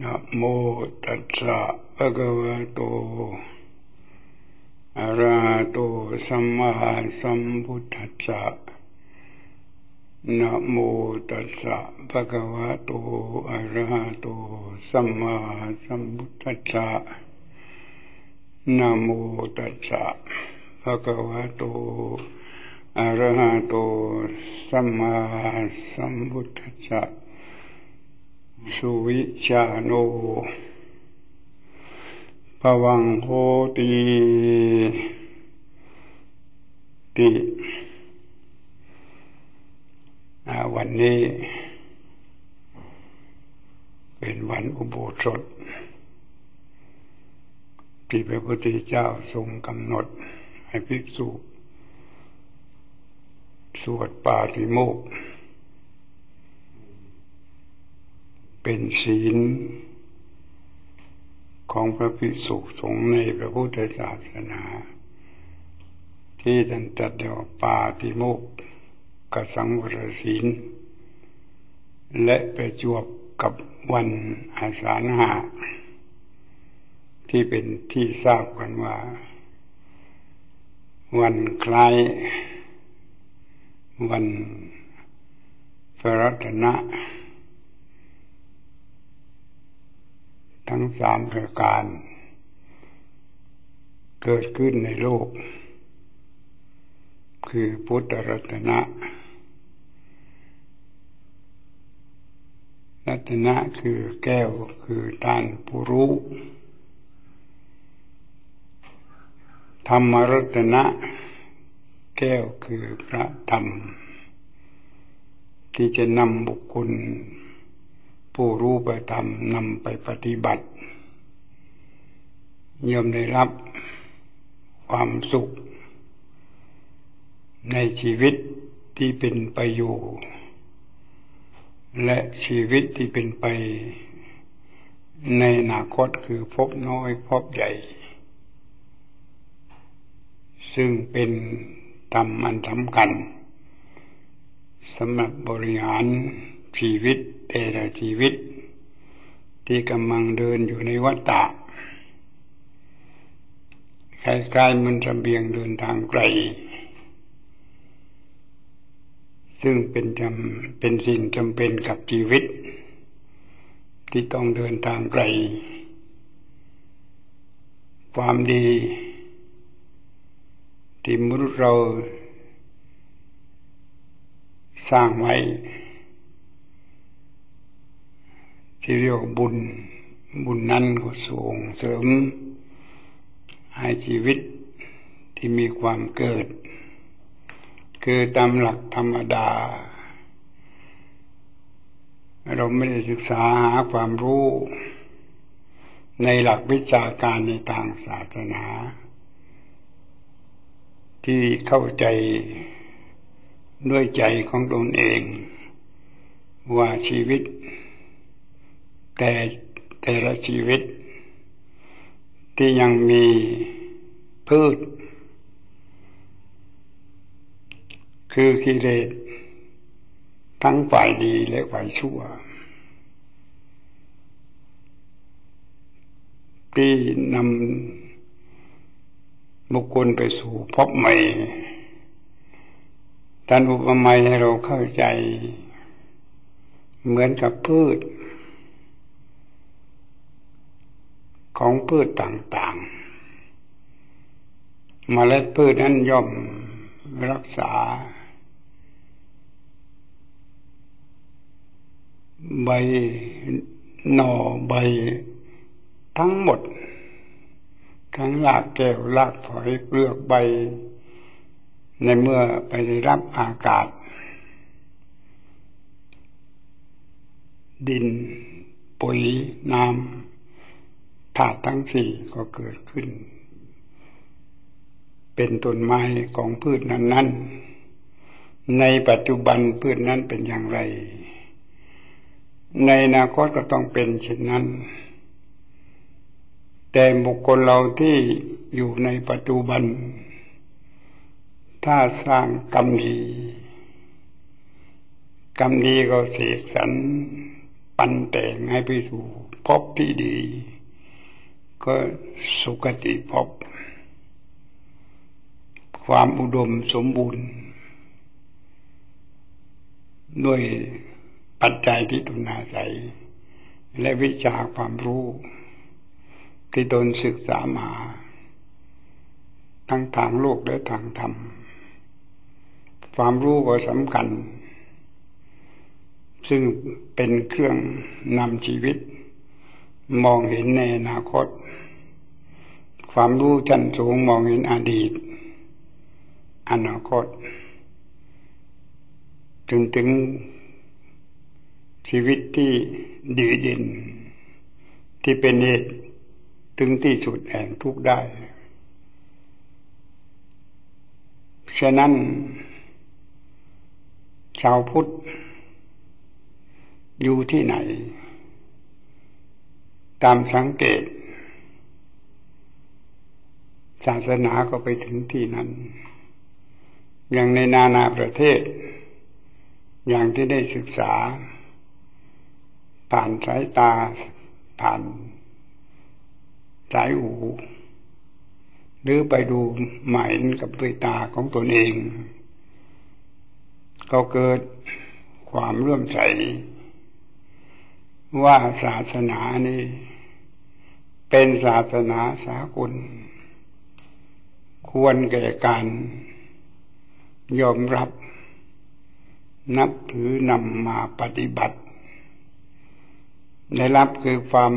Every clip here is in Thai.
นะโมตัสสะภะคะวะโตอะระหะโตสัมมาสัมพุทธัสสะนะโมตัสสะภะคะวะโตอะระหะโตสัมมาสัมพุทธัสสะนะโมตัสสะภะคะวะโตอะระหะโตสัมมาสัมพุทธัสสะสุวิชาโนภวังโหติวันนี้เป็นวันอุโบสถที่พระพุทธเจ้าทรงกำหนดให้ภิกษุสวดปาติโมกข์เป็นศีลของพระภิกษุสงฆ์ในพระพุทธศาสนาที่ท่านจัดเรียกว่าปาติโมกขสังวรศีลและประจวบกับวันอาสาฬหะที่เป็นที่ทราบกันว่าวันคล้ายวันพระรัตนะทั้งสามประการเกิดขึ้นในโลกคือพุทธรัตนะรัตนะคือแก้วคือท่านผู้รู้ธรรมรัตนะแก้วคือพระธรรมที่จะนำบุคคลผู้รู้ไปทำนำไปปฏิบัติย่อมได้รับความสุขในชีวิตที่เป็นไปอยู่และชีวิตที่เป็นไปในอนาคตคือพบน้อยพบใหญ่ซึ่งเป็นธรรมอันสำคัญสำหรับบริหารชีวิตแต่ละชีวิตที่กำลังเดินอยู่ในวัฏฏะคล้ายๆมันระเบียงเดินทางไกลซึ่งเป็นสิ่งจำเป็นกับชีวิตที่ต้องเดินทางไกลความดีที่มนุษย์เราสร้างไว้ที่เรียกว่าบุญนั้นก็ส่งเสริมให้ชีวิตที่มีความเกิดคือตามหลักธรรมดาเราไม่ได้ศึกษาหาความรู้ในหลักวิชาการในทางศาสนาที่เข้าใจด้วยใจของตนเองว่าชีวิตแต่ละชีวิตที่ยังมีพืชคือกิเลสทั้งฝ่ายดีและฝ่ายชั่วที่นำบุคคลไปสู่ภพใหม่ท่านอุปมาให้เราเข้าใจเหมือนกับพืชของพืชต่างๆเมล็ดพืชนั้นย่อมรักษาใบหน่อใบทั้งหมดทั้งรากแก้วรากฝอยเปลือกใบในเมื่อไปได้รับอากาศดินปุ๋ยน้ำธาตุทั้งสี่ก็เกิดขึ้นเป็นต้นไม้ของพืชนั้นๆในปัจจุบันพืชนั้นเป็นอย่างไรในอนาคตก็ต้องเป็นเช่นนั้นแต่บุคคลเราที่อยู่ในปัจจุบันถ้าสร้างกรรมดีก็เสกสรรปันแต่งให้ไปสู่ภพที่ดีก็สุคติภพความอุดมสมบูรณ์ด้วยปัจจัยที่ตนอาศัยและวิชาความรู้ที่ตนศึกษามาทั้งทางโลกและทางธรรมความรู้ก็สำคัญซึ่งเป็นเครื่องนำชีวิตมองเห็นในอนาคตความรู้ชั้นสูงมองเห็นอดีตอนาคตถึงชีวิตที่ดีเด่นที่เป็นเหตุถึงที่สุดแห่งทุกข์ได้ฉะนั้นชาวพุทธอยู่ที่ไหนตามสังเกตศาสนาก็ไปถึงที่นั้นอย่างในนานาประเทศอย่างที่ได้ศึกษาผ่านสายตาผ่านสายหูหรือไปดูหมายกับด้วยตาของตนเองก็เกิดความเลื่อมใสว่าศาสนานี้เป็นศาสนาสากลควรแก่การยอมรับนับถือนำมาปฏิบัติได้รับคือความ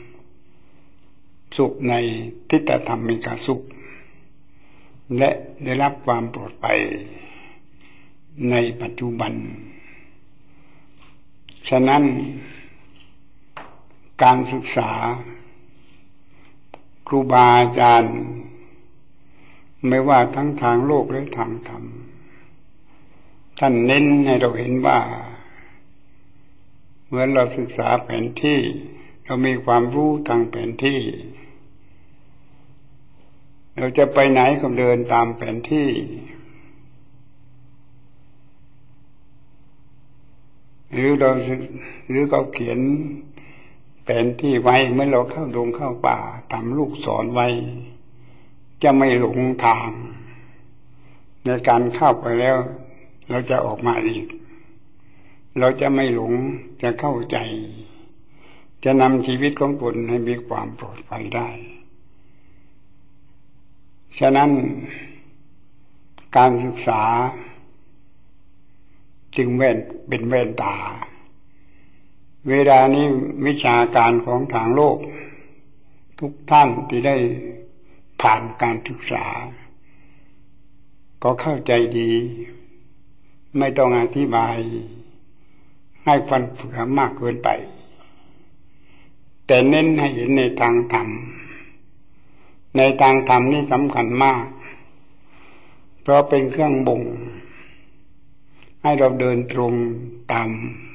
สุขในทิฏฐธรรมิกสุขและได้รับความปลอดภัยในปัจจุบันฉะนั้นการศึกษาครูบาอาจารย์ไม่ว่าทั้งทางโลกและทางธรรมท่านเน้นให้เราเห็นว่าเหมือนเราศึกษาแผนที่เรามีความรู้ทางแผนที่เราจะไปไหนก็เดินตามแผนที่หรือเขาเขียนแผนที่ไว้เมื่อเราเข้าดงเข้าป่าทำลูกศรไว้จะไม่หลงทางในการเข้าไปแล้วเราจะออกมาอีกเราจะไม่หลงจะเข้าใจจะนำชีวิตของตนให้มีความปลอดภัยได้ฉะนั้นการศึกษาจึงเป็นแว่นตาเวลานี้วิชาการของทางโลกทุกท่านที่ได้ผ่านการศึกษาก็เข้าใจดีไม่ต้องอธิบายให้ฟันเฟือมากเกินไปแต่เน้นให้เห็นในทางธรรมในทางธรรมนี่สำคัญมากเพราะเป็นเครื่องบ่งให้เราเดินตรงตาม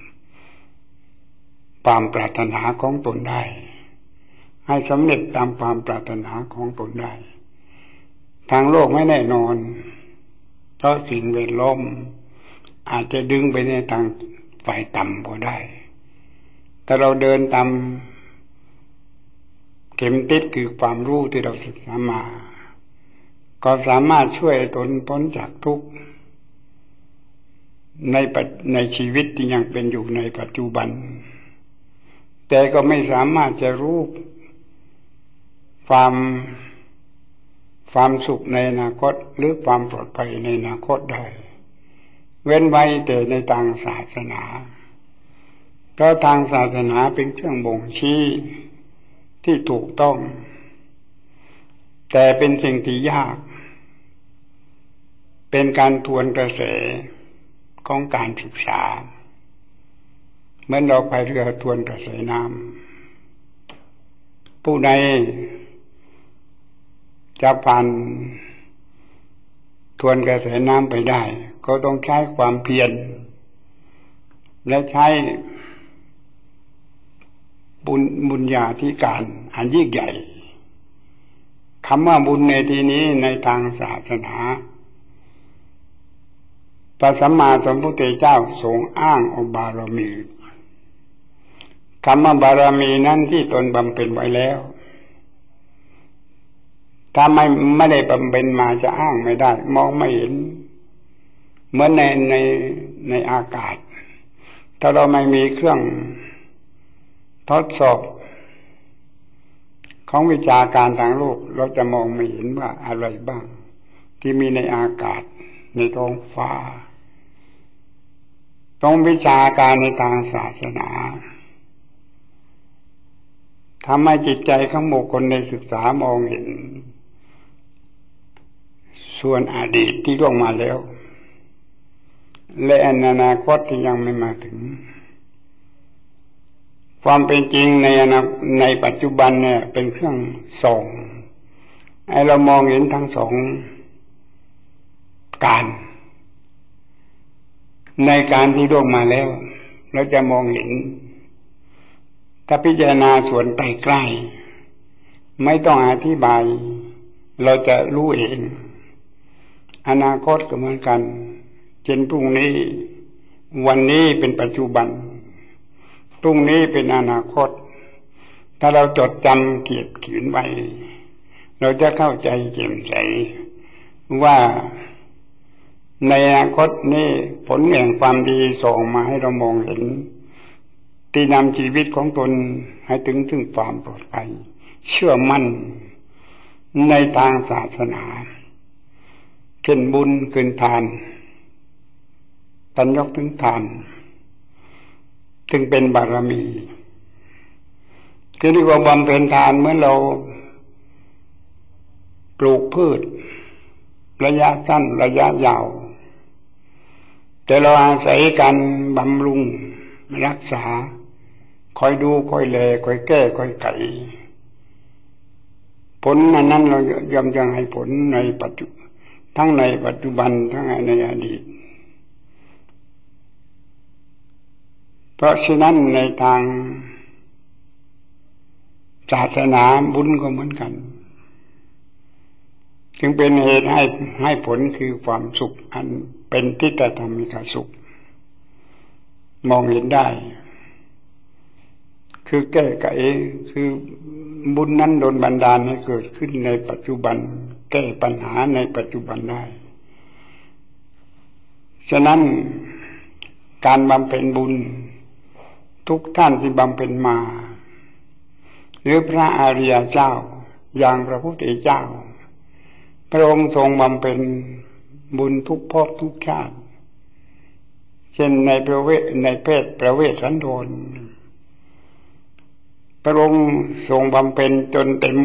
ความปรารถนาของตนได้ให้สำเร็จตามความปรารถนาของตนได้ทางโลกไม่แน่นอนเพราะสิ่งแวดล้อมอาจจะดึงไปในทางฝ่ายต่ำก็ได้แต่เราเดินตามเข็มทิศคือความรู้ที่เราศึกษามาก็สามารถช่วยตนพ้นจากทุกข์ในชีวิตที่ยังเป็นอยู่ในปัจจุบันแต่ก็ไม่สามารถจะรู้ความสุขในอนาคตหรือความปลอดภัยในอนาคตได้เว้นไว้แต่ในทางศาสนาเพราะทางศาสนาเป็นเครื่องบ่งชี้ที่ถูกต้องแต่เป็นสิ่งที่ยากเป็นการทวนกระแสของการศึกษาเหมือนเราพายเรือทวนกระแสน้ำผู้ใดจะผ่านทวนกระแสน้ำไปได้ก็ต้องใช้ความเพียรและใช้บุญญาธิการอันยิ่งใหญ่คำว่าบุญในที่นี้ในทางศาสนาพระสัมมาสัมพุทธเจ้าทรงอ้างองค์บารมีคำว่าบารมีนั้นที่ตนบำเพ็ญไว้แล้วถ้าไม่ได้บำเพ็ญมาจะอ้างไม่ได้มองไม่เห็นเหมือนในอากาศถ้าเราไม่มีเครื่องทดสอบของวิชาการทางโลกเราจะมองไม่เห็นว่าอะไรบ้างที่มีในอากาศในท้องฟ้าต้องวิชาการในทางศาสนาทำให้จิตใจของบุคคลในศึกษามองเห็นส่วนอดีตที่ล่วงมาแล้วและอนาคตที่ยังไม่มาถึงความเป็นจริงในปัจจุบันเนี่ยเป็นเครื่องส่องให้เรามองเห็นทั้งสองการในการที่ล่วงมาแล้วเราจะมองเห็นถ้าพิจารณาส่วนไปใกล้ไม่ต้องอธิบายเราจะรู้เองอนาคตก็เหมือนกันเช่นพรุ่งนี้วันนี้เป็นปัจจุบันพรุ่งนี้เป็นอนาคตถ้าเราจดจำเขียนไว้เราจะเข้าใจแจ่มใสว่าในอนาคตนี้ผลแห่งความดีส่งมาให้เรามองเห็นที่นำชีวิตของตนให้ถึงความปลอดภัยเชื่อมั่นในทางศาสนาเช่นบุญคืนทานตัญญกถึงทานจึงเป็นบารมีที่เรียกว่าบำเพ็ญทานเมื่อเราปลูกพืชระยะสั้นระยะยาวแต่เราอาศัยการบำรุงรักษาคอยดูคอยแลคอยแก้คอยไขผลนั้นเราย่อมจะให้ผลในปัจจุทั้งในปัจจุบันทั้งในอดีตเพราะฉะนั้นในทางศาสนาบุญก็เหมือนกันจึงเป็นเหตุให้ผลคือความสุขอันเป็นทิฏฐธรรมิกสุขมองเห็นได้คือแก้ไขคือบุญนั้นโดนบันดาลให้เกิดขึ้นในปัจจุบันแก้ปัญหาในปัจจุบันได้ฉะนั้นการบำเพ็ญบุญทุกท่านที่บำเพ็ญมาหรือพระอริยเจ้าอย่างพระพุทธเจ้าพระองค์ทรงบำเพ็ญบุญทุกภพทุกชาติเช่นในเพศประเวสสันโดษพระองค์ทรงบำเพ็ญจนเต็ม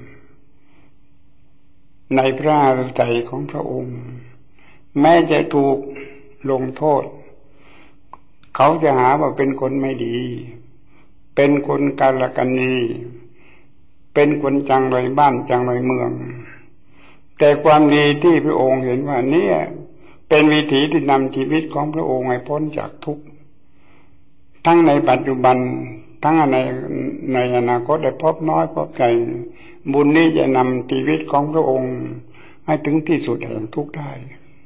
ในพระฤทัยของพระองค์แม้จะถูกลงโทษเขาจะหาว่าเป็นคนไม่ดีเป็นคนกาลกันนีเป็นคนจังไรบ้านจังไรเมืองแต่ความดีที่พระองค์เห็นว่าเนี่ยเป็นวิถีที่นำชีวิตของพระองค์ให้พ้นจากทุกข์ทั้งในปัจจุบันทั้งในอนาคตได้พบน้อยพบใจบุญนี้จะนำชีวิตของพระองค์ให้ถึงที่สุดแห่งทุกข์ได้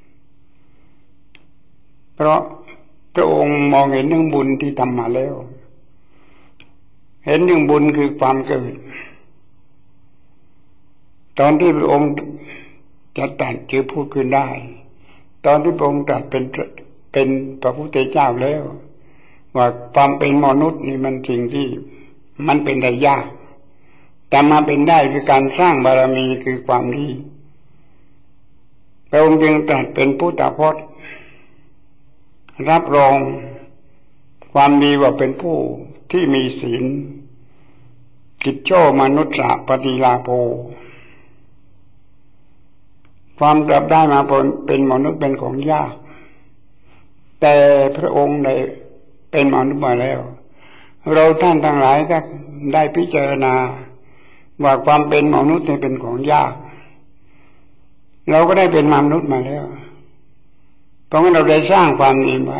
เพราะพระองค์มองเห็นเรื่องบุญที่ทำมาแล้วเห็นเรื่องบุญคือความเกิดตอนที่พระองค์จะตัดชื่อพูดขึ้นได้ตอนที่พระองค์ตัดเป็นพระพุทธเจ้าแล้วว่าความเป็นมนุษย์นี่มันสิ่งที่มันเป็นได้ยากแต่มาเป็นได้คือการสร้างบารมีคือความดีพระองค์จึงตรัสเป็นพุทธพจน์รับรองความดีว่าเป็นผู้ที่มีศีลกิจโชมนุษย์ปฏิลาโภความกลับได้มาเป็นมนุษย์เป็นของยากแต่พระองค์ได้เป็นมนุษย์มาแล้วเราท่านทั้งหลายก็ได้พิจารณาว่าความเป็นมนุษย์นี่เป็นของยากเราก็ได้เป็นมนุษย์มาแล้วเพราะงั้นเราได้สร้างความดีไว้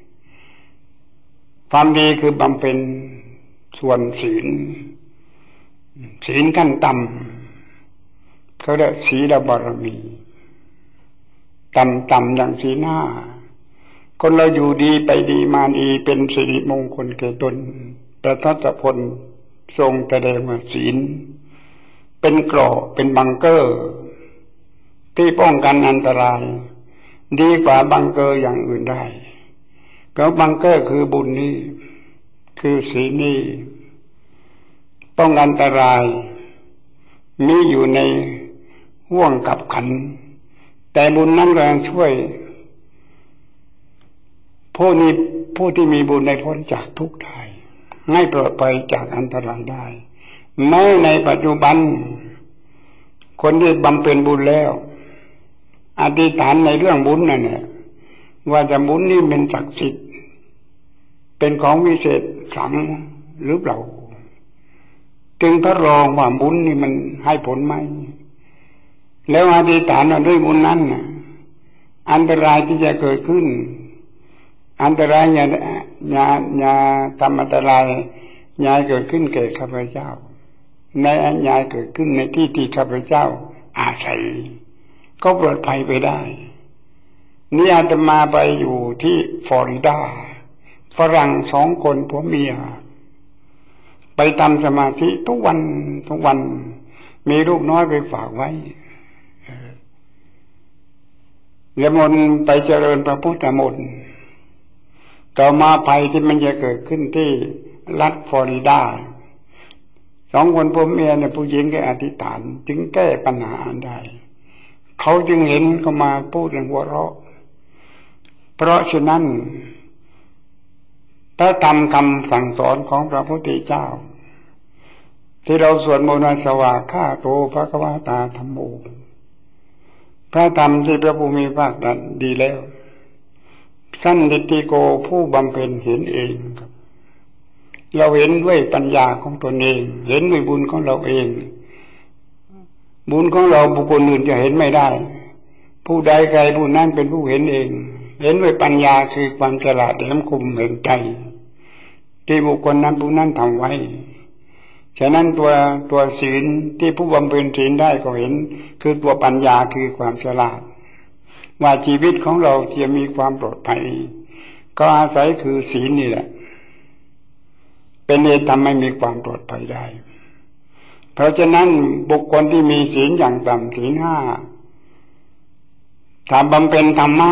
ความดีคือบำเพ็ญส่วนศีลขั้นต่ำเขาเรียกศีลบารมีต่ำอย่างศีลห้าคนเราอยู่ดีไปดีมาดีเป็นสิริมงคลแก่ตนไประทศพลทรงแสดงว่าศีลเป็นเกราะเป็นบังเกอร์ที่ป้องกันอันตรายดีกว่าบังเกอร์อย่างอื่นได้ก็บังเกอร์คือบุญนี้คือศีลนี้ป้องกันอันตรายมีอยู่ในห่วงกับขันแต่บุญนั้นแรงช่วยผู้ที่มีบุญในพ้นจากทุกข์ได้ให้ปลอดภัยจากอันตรายได้แม้ในปัจจุบันคนที่บำเพ็ญบุญแล้วอธิษฐานในเรื่องบุญนั่นแหละว่าจะบุญนี้เป็นศักดิ์สิทธิ์เป็นของวิเศษขลังหรือเปล่าจึงทดลองว่าบุญนี่มันให้ผลไหมแล้วอธิษฐานว่าด้วยบุญนั้นอันตรายที่จะเกิดขึ้นอันตรายอย่าทำอันตรายอย่าเกิดขึ้นแก่ข้าพเจ้าในอันอย่าเกิดขึ้นในที่ที่ข้าพเจ้าอาศัยก็ปลอดภัยไปได้นี่อาตมาไปอยู่ที่ฟลอริดาฝรั่ง2 คนผัวเมียไปทำสมาธิทุกวันมีลูกน้อยไปฝากไว้แล้วมนไปเจริญพระพุทธมนต์ต่อมาภัยที่มันจะเกิดขึ้นที่รัฐฟลอริดา2 คนผัวเมียเนี่ยผู้หญิงก็อธิษฐานจึงแก้ปัญหาได้เขาจึงเห็นเขามาพูดเรื่องหัวเราะเพราะฉะนั้นถ้าตามคำสั่งสอนของพระพุทธเจ้าที่เราสวดมนต์สวากขาโตภควตาธัมโมพระธรรมที่พระผู้มีพระภาคตรัสดีแล้วสันนิติโกผู้บำเพ็ญเห็นเองครับเราเห็นด้วยปัญญาของตนเองเห็นด้วยบุญของเราเองบุญของเราบุคคลอื่นจะเห็นไม่ได้ผู้ใดใครผู้นั้นเป็นผู้เห็นเองเห็นด้วยปัญญาคือความฉลาดแหลมคมแห่งใจที่บุคคลนั้นผู้นั้นทำไว้ฉะนั้นตัวศีลที่ผู้บำเพ็ญศีลได้ก็เห็นคือตัวปัญญาคือความฉลาดว่าชีวิตของเราจะมีความปลอดภัยก็อาศัยคือศีลนี่แหละเป็นเหตุทำให้มีความปลอดภัยได้เพราะฉะนั้นบุคคลที่มีศีลอย่างต่ำศีล 5ถ้าบำเพ็ญธรรมะ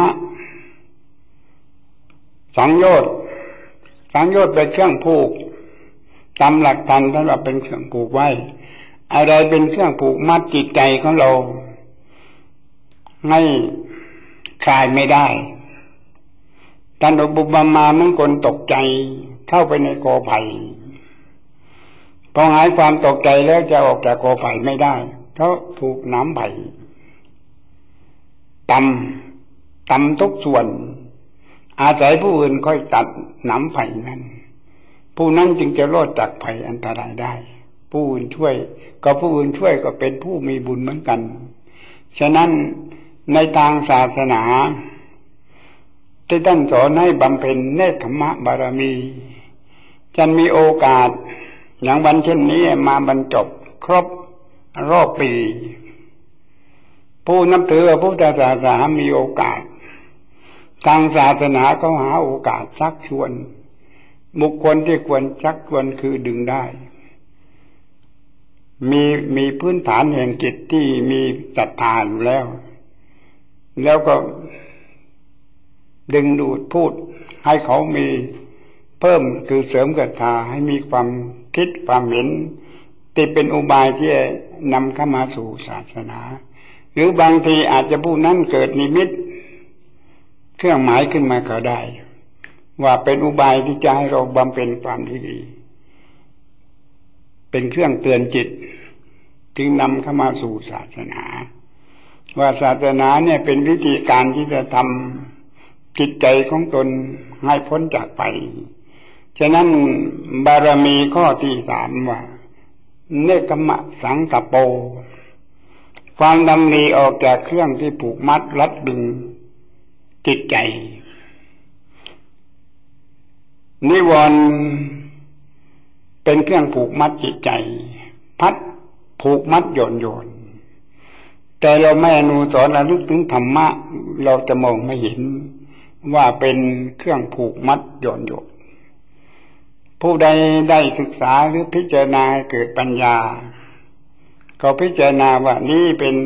สังโยชน์เป็นเครื่องผูกตามหลักธรรมท่านว่าเป็นเครื่องผูกไว้อะไรเป็นเครื่องผูกมัดจิตใจของเราให้คลายไม่ได้ท่านอุปมาเหมือนคนตกใจเข้าไปในกอไผ่พอหายความตกใจแล้วจะออกจากกอไผ่ไม่ได้เพราะถูกน้ำไผ่ตำทุกส่วนอาศัยผู้อื่นค่อยตัดน้ำไผ่นั้นผู้นั้นจึงจะรอดจากภัยอันตรายได้ผู้อื่นช่วยก็เป็นผู้มีบุญเหมือนกันฉะนั้นในทางศาสนาที่ท่านสอนให้บำเพ็ญเนกขัมมะบารมีจะมีโอกาสอย่างวันเช่นนี้มาบรรจบครบรอบปีผู้นับถือพระพุทธศาสนามีโอกาสทางศาสนาก็หาโอกาสชักชวนบุคคลที่ควรชักชวนคือดึงได้มีพื้นฐานแห่งจิตที่มีศรัทธาอยู่แล้วก็ดึงดูดพูดให้เขามีเพิ่มคือเสริมศรัทธาให้มีความคิดความเห็นที่เป็นอุบายที่นำเข้ามาสู่ศาสนาหรือบางทีอาจจะผู้นั้นเกิดนิมิตเครื่องหมายขึ้นมาก็ได้ว่าเป็นอุบายที่จะให้เราบำเพ็ญความดีเป็นเครื่องเตือนจิตจึงนำเข้ามาสู่ศาสนาว่าศาสนาเนี่ยเป็นวิธีการที่จะทำจิตใจของตนให้พ้นจากภัยฉะนั้นบารมีข้อที่ 3ว่าเนกขัมมะสังกัปโปความดำริออกจากเครื่องที่ผูกมัดรัดดึงจิตใจนิวรณ์เป็นเครื่องผูกมัดจิตใจพัดผูกมัดโยนแต่เราไม่อนุสรณ์ระลึกถึงธรรมะเราจะมองไม่เห็นว่าเป็นเครื่องผูกมัดโยนผู้ผู้ใดได้ศึกษาหรือพิจารณาเกิดปัญญาก็พิจารณาว่านี่เป็น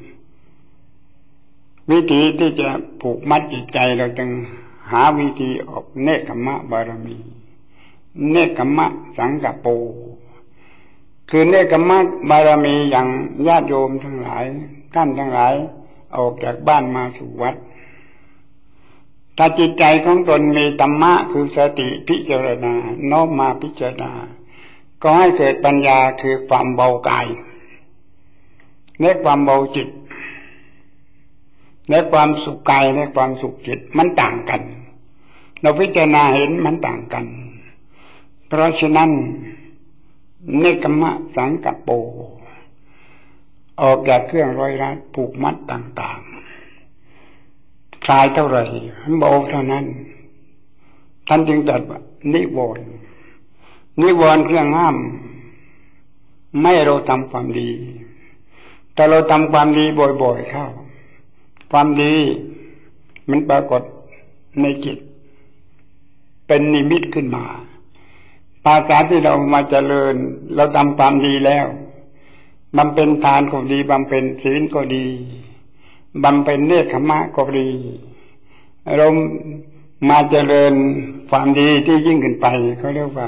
วิธีที่จะผูกมัดจิตใจเราจึงหาวิธีออกเนกขัมมะบารมีเนกขัมมะสังกัปโปคือเนกขัมมะบารมีอย่างญาติโยมทั้งหลายท่านทั้งหลายออกจากบ้านมาสู่วัดถ้าจิตใจของตนมีธรรมะคือสติพิจารณาน้อมมาพิจารณาก็ให้เกิดปัญญาคือความเบากายในความเบาจิตในความสุขกายในความสุขจิตมันต่างกันเราพิจารณาเห็นมันต่างกันเพราะฉะนั้นเนกขัมมะสังกัปโปออกจากเครื่องร้อยรัดผูกมัดต่างๆคลายเท่าไหร่เบาเท่านั้นท่านจึงตรัสว่านิวรณ์เครื่องห้ามไม่เราทำความดีแต่เราทำความดีบ่อยๆเข้าความดีมันปรากฏในจิตเป็นนิมิตขึ้นมาภาษาที่เรามาเจริญเราทำความดีแล้วบำเพ็ญทานก็ดีบำเพ็ญศีลก็ดีบำเพ็ญเนกขัมมะก็ดีเรามาเจริญความดีที่ยิ่งขึ้นไปเขาเรียกว่า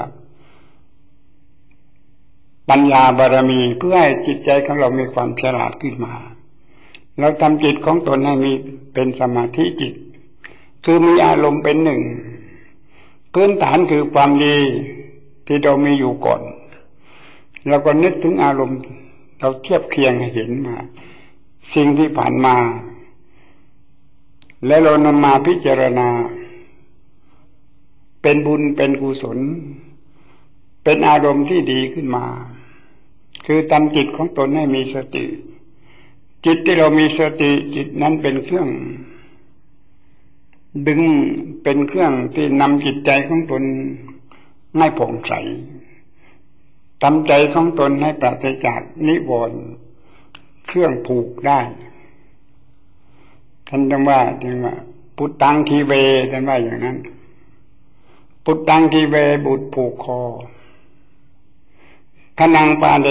ปัญญาบารมีเพื่อให้จิตใจของเรามีความฉลาดขึ้นมาเราทำจิตของตนให้มีเป็นสมาธิจิตคือมีอารมณ์เป็นหนึ่งพื้นฐานคือความดีที่เรามีอยู่ก่อนเราก็นึกถึงอารมณ์เราเทียบเคียงให้เห็นมาสิ่งที่ผ่านมาแล้วเรานำมาพิจารณาเป็นบุญเป็นกุศลเป็นอารมณ์ที่ดีขึ้นมาคือทำจิตของตนให้มีสติจิตที่เรามีสติจิตนั้นเป็นเครื่องดึงเป็นเครื่องที่นำจิตใจของตนให้ผ่องใสทำใจของตนให้ปราศจากนิวรณ์เครื่องผูกได้ท่านจึงว่าปุตตังคีเวท่านว่าอย่างนั้นปุตตังคีเวบุตรผูกคอขนังปาเด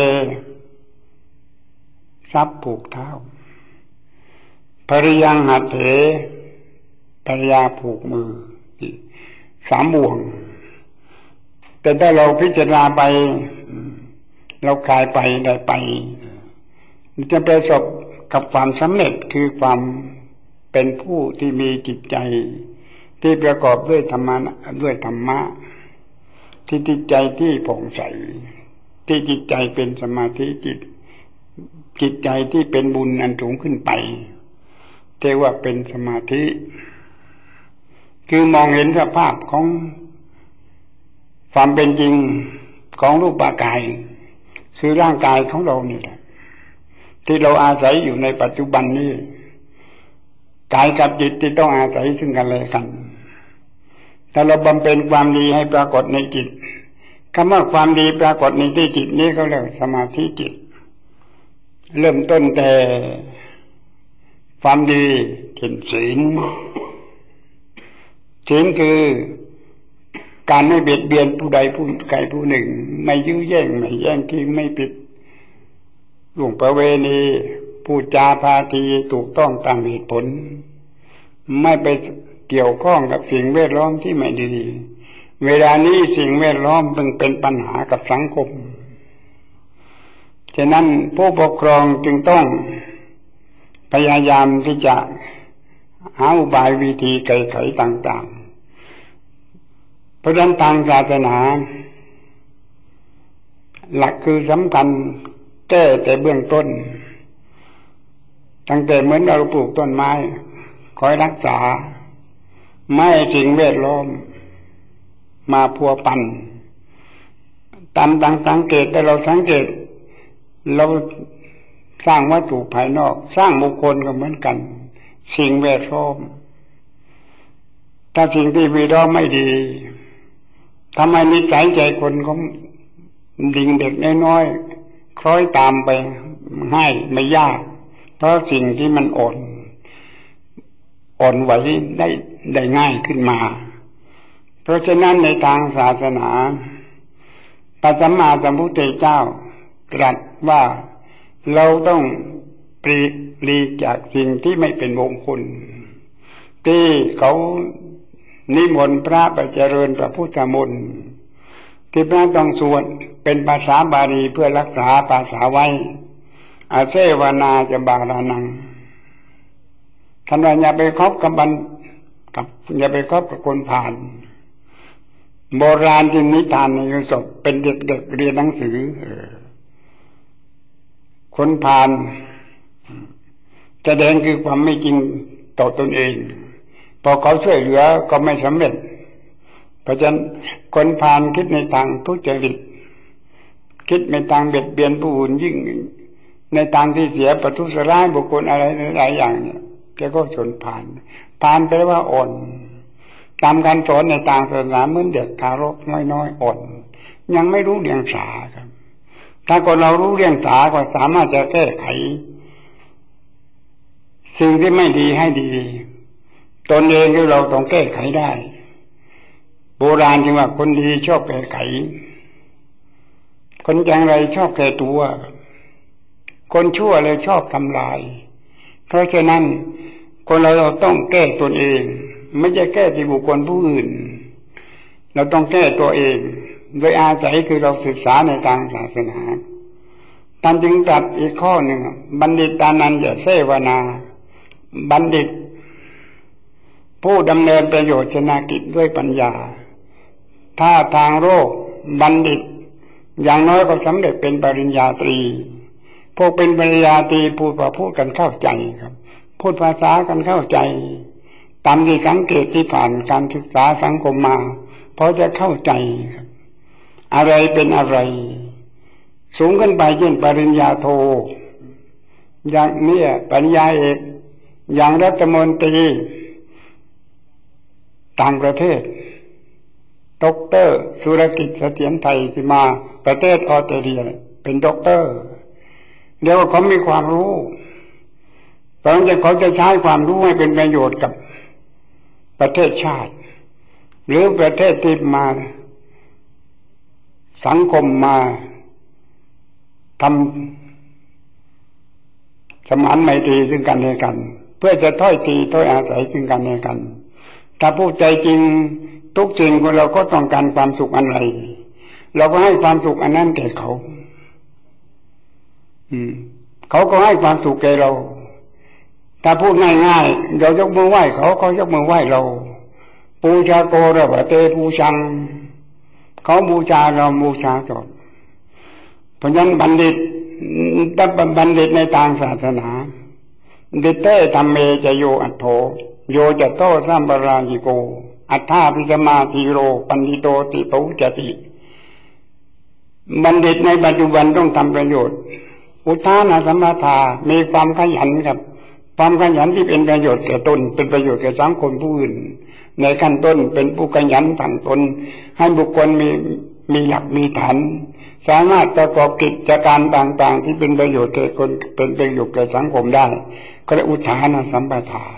ทรัพย์ผูกเท้าภริยังหัตเถภรรยาผูกมือ3 บ่วงแต่ถ้าเราพิจารณาไปเราคลายไปได้ไปจะประสบกับความสำเร็จคือความเป็นผู้ที่มีจิตใจที่ประกอบด้วยธรรมะที่จิตใจที่ผ่องใสที่จิตใจเป็นสมาธิจิตใจที่เป็นบุญอันสูงขึ้นไปเรียกว่าเป็นสมาธิคือมองเห็นสภาพของความเป็นจริงของรูปกายคือร่างกายของเรานี่แหละที่เราอาศัยอยู่ในปัจจุบันนี้กายกับจิตที่ต้องอาศัยซึ่งกันและกันถ้าเราบำเพ็ญความดีให้ปรากฏในจิตคำว่าความดีปรากฏในที่จิตนี้เขาเรียกสมาธิจิตเริ่มต้นแต่ความดีเช่นศีลคือการไม่เบียดเบียนผู้ใดผู้ใดผู้หนึ่งไม่ยื้อแย่งไม่แย่งทิ้งไม่ผิดล่วงประเวณีพูดจาพาทีถูกต้องตามเหตุผลไม่ไปเกี่ยวข้องกับสิ่งแวดล้อมที่ไม่ดีเวลานี้สิ่งแวดล้อมเป็นปัญหากับสังคมฉะนั้นผู้ปกครองจึงต้องพยายามที่จะหาอุบายวิธีแก้ไขต่างๆเพราะฉะนั้นทางศาสนาหลักคือสำคัญแก้แต่เบื้องต้นตั้งแต่เหมือนเราปลูกต้นไม้คอยรักษาไม่ให้สิ่งแวดล้อมมาพัวพันตามสังเกตแต่เราสังเกตเราสร้างวัตถุภายนอกสร้างบุคคลก็เหมือนกันสิ่งแวดล้อมถ้าสิ่งที่แวดล้อมไม่ดีทำให้นิสัยใจคนก็ดิ่งเด็กน้อยๆคล้อยตามไปให้ไม่ยากเพราะสิ่งที่มันอ่อนไหวได้ง่ายขึ้นมาเพราะฉะนั้นในทางศาสนาพระสัมมาสัมพุทธเจ้าตรัสว่าเราต้องปลีกจากสิ่งที่ไม่เป็นมงคลที่เขานิมนต์พระไปเจริญพระพุทธมนต์ที่พระต้องสวดเป็นภาษาบาลีเพื่อรักษาภาษาไว้อาเซวนาจะบารานังท่านว่าอย่าไปคบอย่าไปคบกับคนผ่านโบราณที่นิทานในยุคเป็นเด็กๆเรียนหนังสือคนผ่านแสดงคือความไม่จริงต่อตนเองพอเขาช่วยเหลือก็ไม่สำเร็จเพราะฉะนั้นคนผ่านคิดในทางทุจริตคิดในทางเบียดเบียนผู้อื่นยิ่งในทางที่เสียประทุษร้ายบุคคลอะไรหลายอย่างเนี่ยแกก็ชนผ่านแปลว่าอ่อนตามการสอนในทางศาสนาเหมือนเด็กทารกน้อยๆอ่อนยังไม่รู้เรียงสาครับถ้าคนเรารู้เรียงสาก็สามารถจะแก้ไขสิ่งที่ไม่ดีให้ดีตนเองที่เราต้องแก้ไขได้โบราณจึงว่าคนดีชอบแก้ไขคนจังไรชอบแก้ตัวคนชั่วเลยชอบทำลายเพราะฉะนั้นคนเราต้องแก้ตนเองไม่ใช่แก้ที่บุคคลผู้อื่นเราต้องแก้ตัวเองโดยอาศัยคือเราศึกษาในทางศาสนาท่านจึงตรัสอีกข้อหนึ่งบัณฑิตานันจะเสวนาบัณฑิตผู้ดำเนินประโยชน์ชนะกิจด้วยปัญญาถ้าทางโลกบัณฑิตอย่างน้อยก็สำเร็จเป็นปริญญาตรีพวกเป็นปริญญาตรีพูดกันเข้าใจครับพูดภาษากันเข้าใจตามที่สังเกตที่ผ่านการศึกษาสังคมมาพอจะเข้าใจครับอะไรเป็นอะไรสูงขึ้นไปเช่นปริญญาโทอย่างนี้ปริญญาเอกอย่างรัฐมนตรีต่างประเทศดร.สุรกิจเสถียรไทยที่มาประเทศออสเตรเลียเป็นด็อกเตอร์เดี๋ยวเขามีความรู้เพราะฉะนั้นเขาจะใช้ความรู้ให้เป็นประโยชน์กับประเทศชาติหรือประเทศที่มาสังคมมาทำสมานไมตรีซึ่งกันและกันเพื่อจะถ้อยทีถ้อยอาศัยซึ่งกันและกันถ้าพูดใจจริงทุกสิ่งคนเราก็ต้องการความสุขอันไรเราก็ให้ความสุขอันนั้นแก่เขาเขาก็ให้ความสุขแก่เราถ้าพูดง่ายๆเรายกมือไหว้เขาเขายกมือไหว้เราปูชาโกระบะเตปูชังเขาบูชาเราบูชาตอบเพราะฉะนั้นบัณฑิตในทางศาสนาดิเตธรรมเมจโยอัตโธโยจะโตสัมปราญิโกอัฏฐาภิสมาธิโรปันติโตติปุจติบัณฑิตในปัจจุบันต้องทำประโยชน์อุทานสัมปทามีความขยันครับความขยันที่เป็นประโยชน์แก่ตนเป็นประโยชน์แก่สังคมผู้อื่นในขั้นต้นเป็นผู้ขยันตั้งตนให้บุคคลมีหลักมีฐานสามารถประกอบกิจการต่างๆที่เป็นประโยชน์แก่คนเป็นประโยชน์แก่สังคมได้ก็เรียกอุทานสัมปทา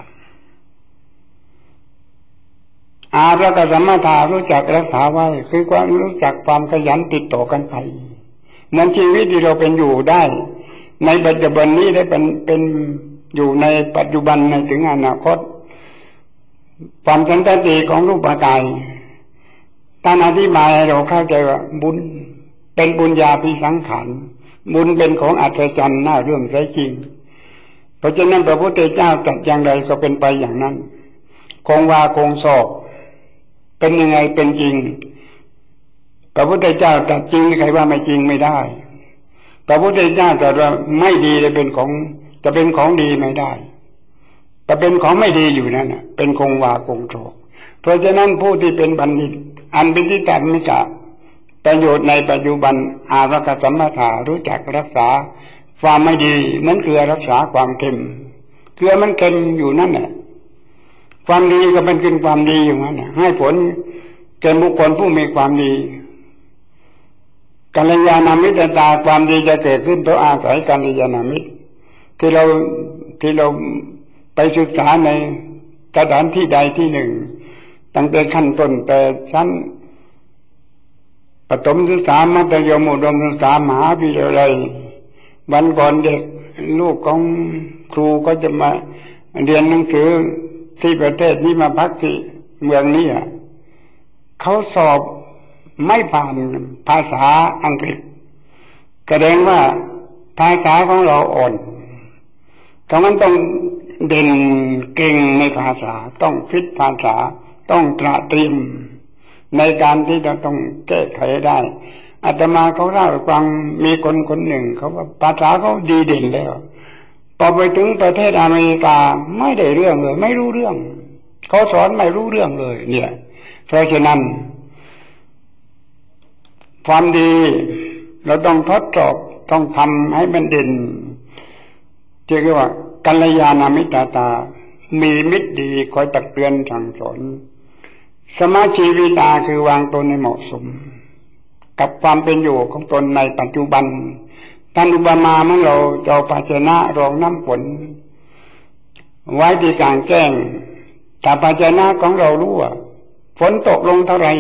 อารักสัมมาทารู้จักรักษาไว้คือความรู้จักความขยันติดต่อกันไปนั้นชีวิตที่เราเป็นอยู่ได้ในปัจจุบันนี้ได้เป็นอยู่ในปัจจุบันในถึงอนาคตความสันติของรูปกายท่านอธิบายให้เราเข้าใจว่าบุญเป็นบุญญาภิสังขารบุญเป็นของอัศจรรย์น่าเรื่อมใสจริงเพราะฉะนั้นพระพุทธเจ้าตรัสอย่างไรก็เป็นไปอย่างนั้นคงวาคงศอกเป็นยังไงเป็นจริงพระพุทธเจ้าตรัสจริงใครว่าไม่จริงไม่ได้พระพุทธเจ้าตรัสว่าไม่ดีจะเป็นของดีไม่ได้แต่เป็นของไม่ดีอยู่นั่นน่ะเป็นคงวาคงศอกเพราะฉะนั้นผู้ที่เป็นบัณฑิตอันเป็นที่ตัดมิจฉาประโยชน์ในปัจจุบันอารักสัมมาทารู้จักรักษาความไม่ดีเหมือนเกลือรักษาความเค็มเกลือมันเค็มอยู่นั่นแหละความดีก็เป็นขึ้นความดีอยู่นั่นน่ะให้ผลแก่บุคคลผู้มีความดีกัลยาณมิตรตาความดีจะเกิดขึ้นเพราะอาศัยกัลยาณมิตรที่เราไปศึกษาในสถานที่ใดที่หนึ่งตั้งแต่ขั้นต้นแต่ชั้นประถมศึกษามัธยมอุดมศึกษามหาวิทยาลัยวันก่อนเด็กลูกของครูก็จะมาเรียนหนังสือที่ประเทศนี้มาพักที่เมืองนี้เขาสอบไม่ผ่านภาษาอังกฤษแสดงว่าภาษาของเราอ่อนเพราะงั้นต้องเด่นเก่งในภาษาต้องฟิตภาษาต้องตระเตรียมในการที่จะต้องแก้ไขได้อาตมาเขาเล่าให้ฟังมีคนหนึ่งเขาว่าภาษาเขาดีเด่นแล้วพอไปถึงประเทศอเมริกาไม่ได้เรื่องเลยไม่รู้เรื่องเขาสอนไม่รู้เรื่องเลยเนี่ยเพราะฉะนั้นความดีเราต้องทดสอบต้องทำให้มันเด่นเรียกว่ากัลยาณมิตรตามีมิตรดีคอยตักเตือนสั่งสอนสมาชีวิตาคือวางตนให้เหมาะสมกับความเป็นอยู่ของตนในปัจจุบันท่านอุปมาเมื่อเราจะเอาภาชนะรองน้ำฝนไว้ที่กลางแจ้งแต่ภาชนะของเรารู้ว่าฝนตกลงเท่าไร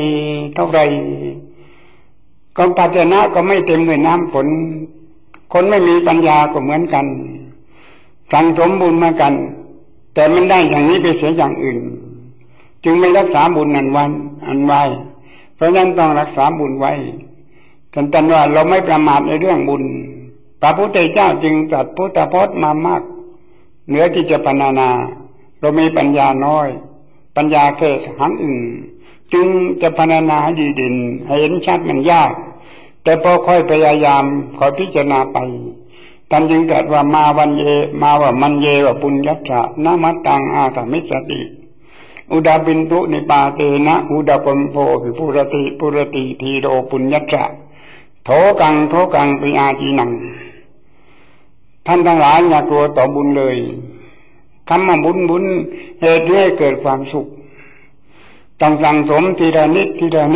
ก็ภาชนะก็ไม่เต็มด้วยน้ำฝนคนไม่มีปัญญาก็เหมือนกันสั่งสมบุญมากันแต่มันได้อย่างนี้ไปเสียอย่างอื่นจึงไม่รักษาบุญอันไว้เพราะฉะนั้นต้องรักษาบุญไว้ท่านว่าเราไม่ประมาทในเรื่องบุญพระพุทธเจ้าจึงตรัสพุทธพจน์มามากเหนือที่จะพรรณนาเรามีปัญญาน้อยปัญญาแค่หันอื่นจึงจะพรรณนาให้ดีเด่นให้เห็นชัดมันยากแต่พอค่อยพยายามคอยพิจารณาไปท่านจึงตรัสว่ามาวันเยมาว่ามันเยวปุญญัสสะนะมัตตังอาสมิสติอุดาบินตุนิปาเตนะอุดาปมโพภิปุรติทีโรปุญญัสสะโถกังปิอาจีนังท่านทั้งหลายอย่ากลัวต่อบุญเลยคำว่าบุญเหตุให้เกิดความสุขต้องสั่งสมทีละนิด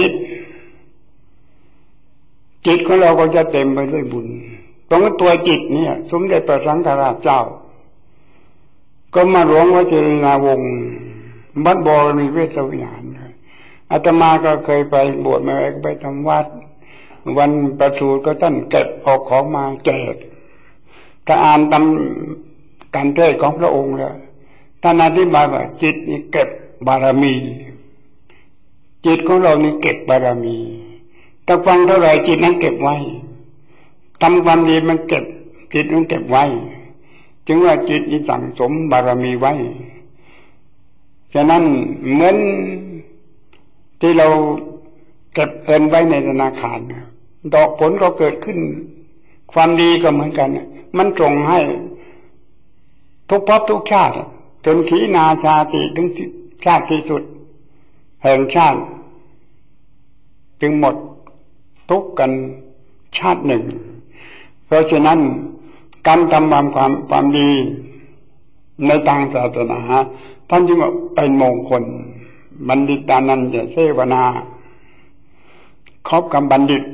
จิตของเราก็จะเต็มไปด้วยบุญตรงตัวจิตเนี่ยสมเด็จพระสังฆราชเจ้าก็มาหลวงวชิรนาวงศ์วัดบวรมีเวชวิหารอาตมาก็เคยไปบวชมาไปทำวัดวันประสูติก็ท่านเก็บออกของมาแจกถ้าอ่านตำการเทศของพระองค์แล้วท่านอธิบายว่าจิตนี่เก็บบารมีจิตของเรานี่เก็บบารมีถ้าฟังเท่าไหร่จิตนั้นเก็บไว้ทำความดีมันเก็บจิตมันเก็บไว้จึงว่าจิตนี่สั่งสมบารมีไว้ฉะนั้นเหมือนที่เราเก็บเงินไว้ในธนาคารดอกผลก็เกิดขึ้นความดีก็เหมือนกันมันส่งให้ทุกภพทุกชาติจนขีณาชาติถึงชาติที่สุดแห่งชาติจึงหมดทุกข์กันชาติหนึ่งเพราะฉะนั้นการทำความดีในทางศาสนาท่านจึงว่าเป็นมงคลบัณฑิตานันจะเสวนาคบกับบัณฑิต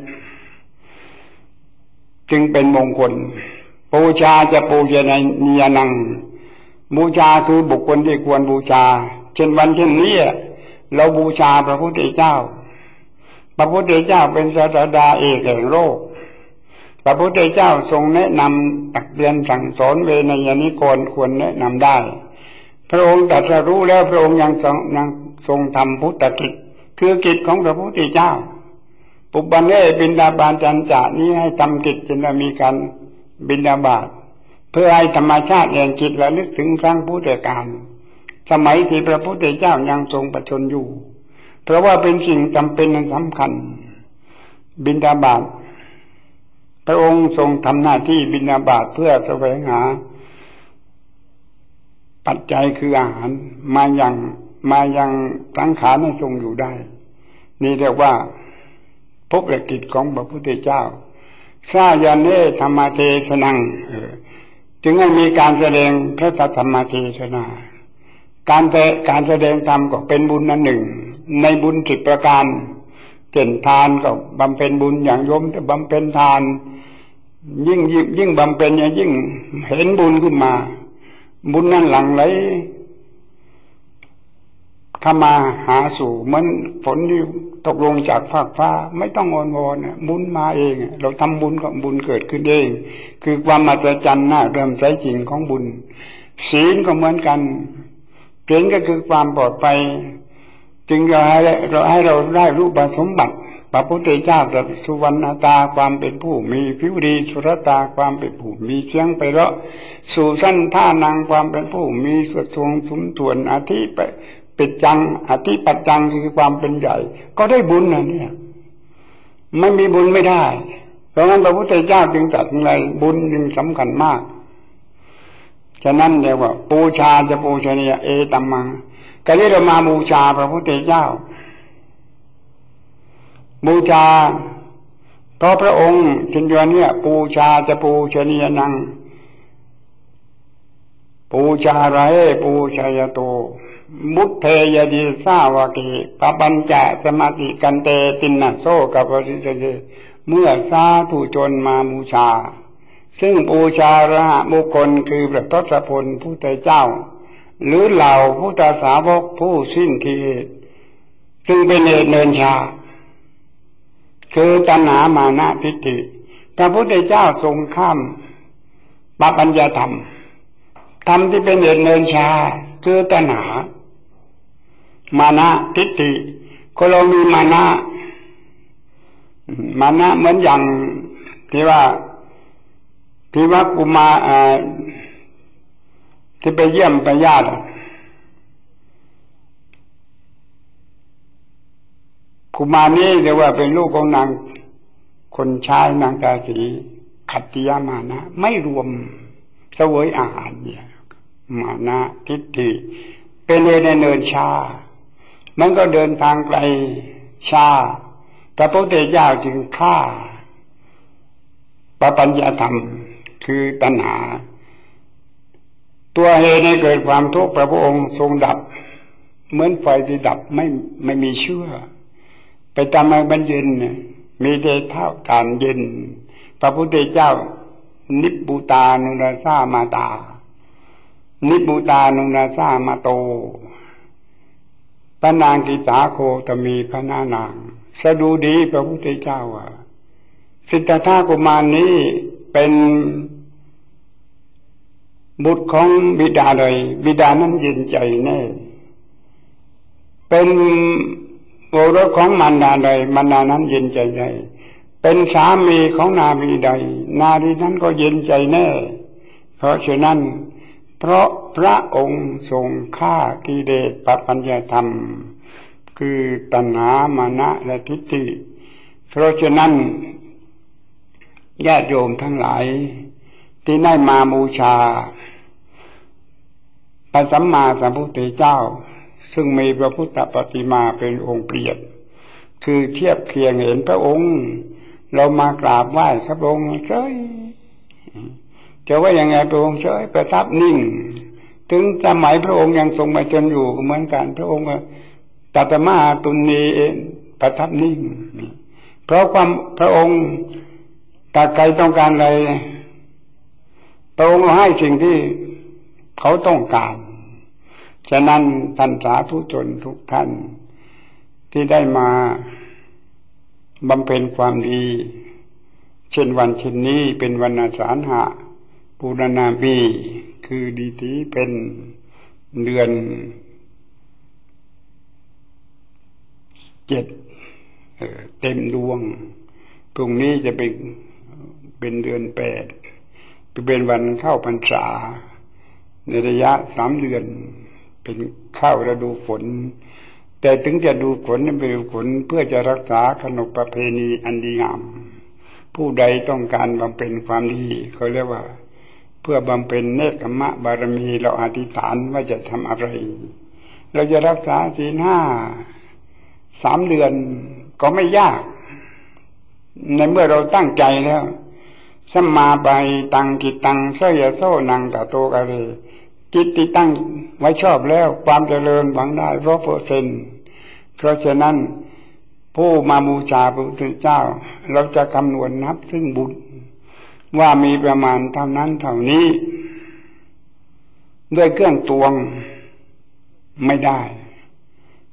จึงเป็นมงคลบูชาจะปูชนียนังบูชาคือบุคคลที่ควรบูชาเช่นวันเช่นนี้เราบูชาพระพุทธเจ้าพระพุทธเจ้าเป็นศาสดาเอกแห่งโลกพระพุทธเจ้าทรงแนะนำตักเตือนสั่งสอนเวนยนิกรควรแนะนำได้พระองค์ตรัสรู้แล้วพระองค์ยังทรงทำพุทธกิจคือกิจของพระพุทธเจ้าปุบบันเนบิณฑบาตจันจะนี้ให้ทำกิจจนมีการบิณฑบาตเพื่อให้ธรรมชาติแห่งจิตระลึกถึงครั้งพุทธกาลสมัยที่พระพุทธเจ้ายังทรงประชนอยู่เพราะว่าเป็นสิ่งจำเป็นสำคัญบิณฑบาตพระองค์ทรงทำหน้าที่บิณฑบาตเพื่อแสวงหาปัจจัยคืออาหารมายังสังขารให้ทรงอยู่ได้นี่เรียกว่าภพกิจของพระพุทธเจ้าสายานเนธรรมเทศนังจึงให้มีการแสดงพระธรรมเทศนาการแสดงธรรมก็เป็นบุญอันหนึ่งในบุญ10ประการเช่นทานก็บำเพ็ญบุญอย่างโยมจะบำเพ็ญทานยิ่งบำเพ็ญยิ่งเห็นบุญขึ้นมาบุญนั้นหลั่งไหลเข้ามาหาสู่เหมือนฝนที่ตกลงจากภาคฟ้าไม่ต้องอ้อนวอนบุญมาเองเราทำบุญก็บุญเกิดขึ้นเองคือความมหัศจรรย์น่าเริ่มใช้จริงของบุญศีลก็เหมือนกันศีลก็คือความปลอดภัยจึงให้เราได้รูปสมบัติพระพุทธเจ้าตรัสสุวรรณตาความเป็นผู้มีผิวดีสุรตาความเป็นผู้มีเสียงไพเราะสุสันธานังความเป็นผู้มีสัดส่วนสมส่วนอธิปัจจังอธิปัจจังคือความเป็นใหญ่ก็ได้บุญนะเนี่ยไม่มีบุญไม่ได้เพราะงั้นพระพุทธเจ้าจึงตรัสอะไรบุญจึงสำคัญมากฉะนั้นเรียกว่าบูชาจะบูชนียเอตัมมังการที่เรามาบูชาพระพุทธเจ้าบูชาเพราะพระองค์จึงเรียกเนี่ยบูชาจะบูชนียนังบูชาระเหบูชายโตมุตเทยดิสาวกิปปัญจสมาธิกันเตตินนะโสกับปริเจเมื่อสาธุชนมาบูชาซึ่งบูชาระหะบุคคลคือพระทศพลพุทธเจ้าหรือเหล่าพุทธสาวกผู้สิ้นกิเลสซึ่งเป็นเหตุเนินชาคือตัณหามานะทิฏฐิพระพุทธเจ้าทรงข้ามปัญญาธรรมธรรมที่เป็นเหตุเนินชาคือตัณหามานะทิฏฐิคนเรามีมานะเหมือนอย่างที่ว่ากุมารที่ไปเยี่ยมไปญาติกุมารนี้เรียกว่าเป็นลูกของนางคนใช้นางกาสีขัตติยมานะไม่รวมเสวยอาหารเนี่ยมานะทิฏฐิเป็นเนินชามันก็เดินทางไกลชาพระพุทธเจ้าจึงฆ่าปัญญาธรรมคือตัณหาตัวเหตุให้เกิดความทุกข์พระพุทธองค์ทรงดับเหมือนไฟที่ดับไม่มีเชื้อไปทำให้มันเย็นมีแต่เท่าการเย็นพระพุทธเจ้านิพพุตานุนาสามาตานิพพุตานุนาสามาโตพระนางกิสาโคตมีพระนางสดุดีพระพุทธเจ้าว่าสิทธัตถะกุมารนี้เป็นบุตรของบิดาเลยบิดานั้นเย็นใจแน่เป็นโอรสของมารดาใดมารดานั้นเย็นใจใดเป็นสามีของนารีใดนารีนั้นก็เย็นใจแน่เพราะฉะนั้นเพราะพระองค์ทรงฆ่ากิเลสปัญญาธรรมคือตัณหามานะและทิฏฐิเพราะฉะนั้นญาติโยมทั้งหลายที่ได้มาบูชาพระสัมมาสัมพุทธเจ้าซึ่งมีพระพุทธปฏิมาเป็นองค์เปรียบคือเทียบเคียงเห็นพระองค์เรามากราบไหว้พระองค์เฉยจะว่ายังไงพระองค์เฉยประทับนิ่งถึงสมัยพระองค์ยังทรงมาจนอยู่เหมือนกันพระองค์ตัตมาตุนีเองประทับนิ่งเพราะความพระองค์ถ้าใครต้องการอะไรพระองค์ให้สิ่งที่เขาต้องการฉะนั้นท่านสาธุชนทุกท่านที่ได้มาบำเพ็ญความดีเช่นวันเช่นนี้เป็นวันอาสาฬหะปูรณาปีคือดีทีเป็นเดือน7เต็มดวงพรุ่งนี้จะเป็นเดือน8เป็นวันเข้าพรรษาในระยะ3 เดือนเป็นเข้าฤดูฝนแต่ถึงจะดูฝนเป็นฝนเพื่อจะรักษาขนบประเพณีอันดีงามผู้ใดต้องการบำเพ็ญความดีเขาเรียกว่าเพื่อบำเพ็ญเนกขมะบารมีเราอธิษฐานว่าจะทำอะไรเราจะรักษาศีล5 3 เดือนก็ไม่ยากในเมื่อเราตั้งใจแล้วสัมมาไปตังกิตังเสยโสนังตะโตกะเรจิตที่ตั้งไว้ชอบแล้วความเจริญหวังได้100%เพราะฉะนั้นผู้มาบูชาพระพุทธเจ้าเราจะคำนวณนับซึ่งบุญว่ามีประมาณเท่านั้นเท่านี้ด้วยเครื่องตวงไม่ได้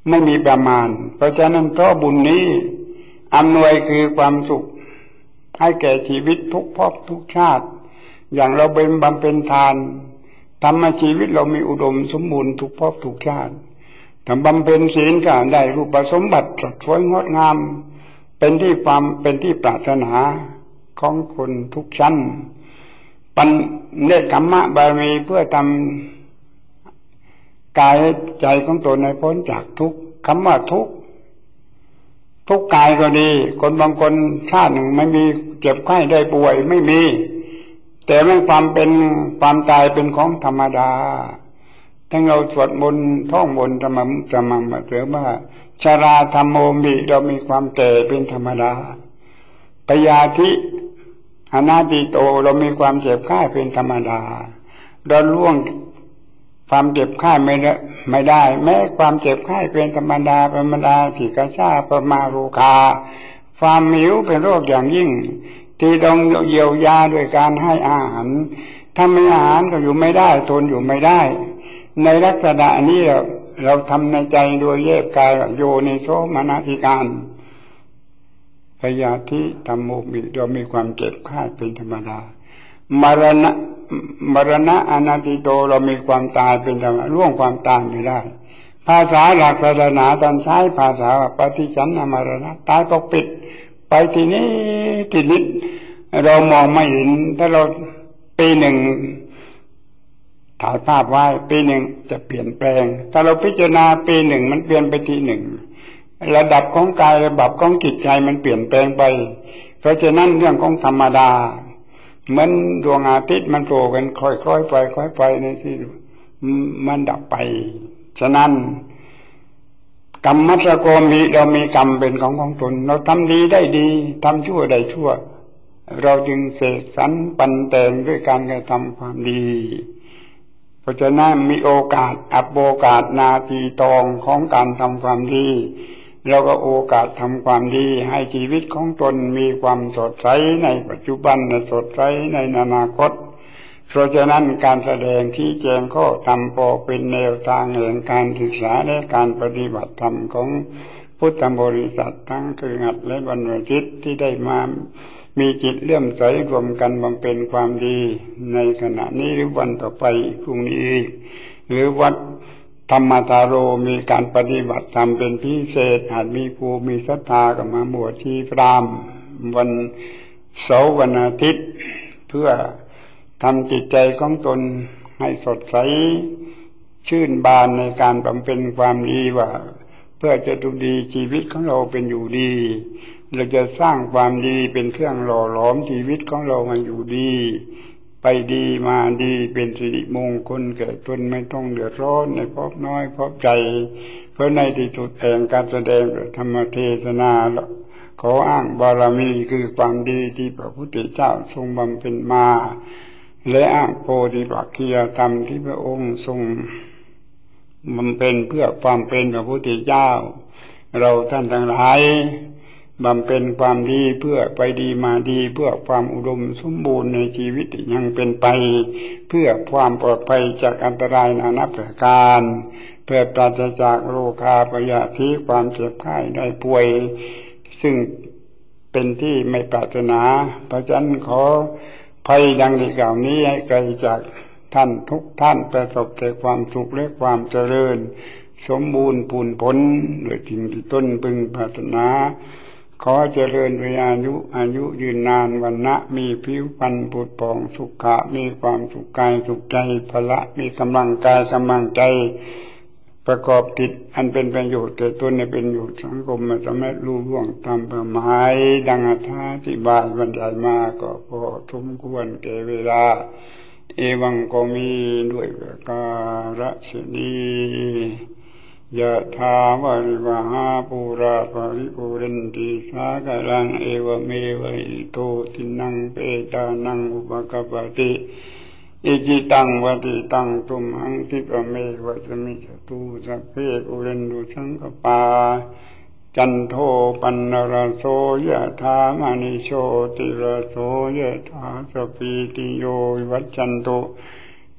ไม่มีประมาณเพราะฉะนั้นเพราะบุญนี้อำนวยคือความสุขให้แก่ชีวิตทุกภพทุกชาติอย่างเราเป็นบำเพ็ญทานทำให้ชีวิตเรามีอุดมสมบูรณ์ทุกภพทุกชาติทำบำเพ็ญศีลก็ได้รูปสมบัติสวยงดงามเป็นที่ปรารถนาของคนทุกชั้นปัญเนกขัมมะบารมีเพื่อทำกายใจของตนให้พ้นจากทุกข์คำว่าทุกข์กายก็ดีคนบางคนชาติหนึ่งไม่มีเจ็บไข้ได้ป่วยไม่มีแต่ไม่ความตายเป็นของธรรมดาทั้งเราสวดมนต์ท่องมนต์จะมาเสริมว่าชราธรรมโมมิเรามีความแก่เป็นธรรมดาปยาธิอนาติโตเรามีความเจ็บไข้เป็นธรรมดาเราล่วงความเจ็บไข้ไม่ได้แม้ความเจ็บไข้เป็นธรรมดาที่กระชาประมาโรคาความหิวเป็นโรคอย่างยิ่งที่ต้องเยียวยาด้วยการให้อาหารถ้าไม่อาหารก็อยู่ไม่ได้ทนอยู่ไม่ได้ในลักษณะนี้เราทำในใจโดยแยกกายโยนิโสมนสิการพยาธิธรรมโมมิเรามีความเจ็บไข้เป็นธรรมดามรณะอนาติโตเรามีความตายเป็นธรรมดาล่วงความตายไม่ได้ภาษาหลักศาสนาตอนใช้ภาษาปฏิสันนมรณะตายก็ปิดไปทีนี้ทีนิดเรามองไม่เห็นถ้าเราปีหนึ่งถ่ายภาพไว้ปีหนึ่งจะเปลี่ยนแปลงถ้าเราพิจารณาปีหนึ่งมันเปลี่ยนไปทีหนึ่งระดับของกายระดับของจิตใจมันเปลี่ยนแปลงไปเพราะฉะนั้นเรื่องของธรรมดาเหมือนดวงอาทิตย์มันโผล่กันค่อยๆไปในที่มันดับไปฉะนั้นกรรมมัสโกมิเรามีกรรมเป็นของตนเราทำดีได้ดีทำชั่วได้ชั่วเราจึงเสกสรรปันแต่งด้วยการกระทำความดีเพราะฉะนั้นมีโอกาสอัปโอกาสนาทีทองของการทำความดีเราก็โอกาสทำความดีให้ชีวิตของตนมีความสดใสในปัจจุบันและสดใสในอนาคตเพราะฉะนั้นการแสดงที่แจงข้อธรรมพอเป็นแนวทางแห่งการศึกษาและการปฏิบัติธรรมของพุทธบริษัททั้งคฤหัสถ์และบรรพชิตที่ได้มามีจิตเลื่อมใสรวมกันบำเพ็ญความดีในขณะนี้หรือวันต่อไปพรุ่งนี้หรือวัดธรรมธาโรมีการปฏิบัติธรรมเป็นพิเศษอาจมีภูมิศรัทธากับมาบวชชีพราหมณ์วันเสาร์วันอาทิตย์เพื่อทำจิตใจของตนให้สดใสชื่นบานในการบำเพ็ญความดีว่าเพื่อจะดูดีชีวิตของเราเป็นอยู่ดีเราจะสร้างความดีเป็นเครื่องหล่อหลอมชีวิตของเราให้อยู่ดีไปดีมาดีเป็นสิริมงคลแก่ตนไม่ต้องเดือดร้อนในภพน้อยภพใหญ่เพราะในที่สุดแห่งการแสดงธรรมเทศนาขออ้างบารมีคือความดีที่พระพุทธเจ้าทรงบำเพ็ญมาและอ้างโพธิปักขิยธรรมที่พระองค์ทรงบำเพ็ญเพื่อความเป็นพระพุทธเจ้าเราท่านทั้งหลายบำเพ็ญความดีเพื่อไปดีมาดีเพื่อความอุดมสมบูรณ์ในชีวิตยังเป็นไปเพื่อความปลอดภัยจากอันตรายนานาประการเพื่อปราศจากโรคาพยาธิความเจ็บไข้ได้ป่วยซึ่งเป็นที่ไม่ปรารถนาเพราะฉะนั้นขอภัยดังที่กล่าวนี้ให้ไกลจากท่านทุกท่านประสบแต่ความสุขและความเจริญสมบูรณ์ผุนผลด้วยสิ่งที่ตนพึงปรารถนาขอเจริญในอายุยืนนานวันนะมีผิวพรรณผุดผ่องสุขะมีความสุขกายสุขใจพละมีกำลังกายกำลังใจประกอบกิจอันเป็นประโยชน์แก่ตนและเป็นประโยชน์สังคมมาสำเร็จรู้ล่วงตามเป้าหมายดังอธิบายบรรยายมาก็พอสมควรแก่เวลาเอวังก็มีด้วยประการฉนี้ยะถาวาริวหาปุราปาริปุเรนติสากะลังเอวเมวะอิโตทินังเปตานังอุปกัปปติอิจิตังวติตังตุมหังคิปะเมวะสมิจตุสัพเพปุเรนตุสังกปาจันโทปันนรโสยะถามณิโชติรโสยะถาสปีติโยวิวัจจันตุ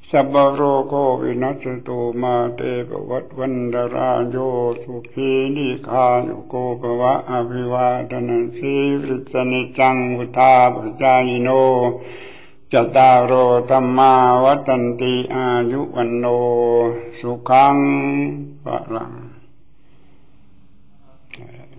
สัพพะโรโควินัสตุมาเตปวัตวันตรายโยสุขีนิคายุโกภวะอภิวาทนาสีริสนิจังวุธาปจายโนจตารโอธัมมาวัฏันติอายุวันโนสุขังภะลัง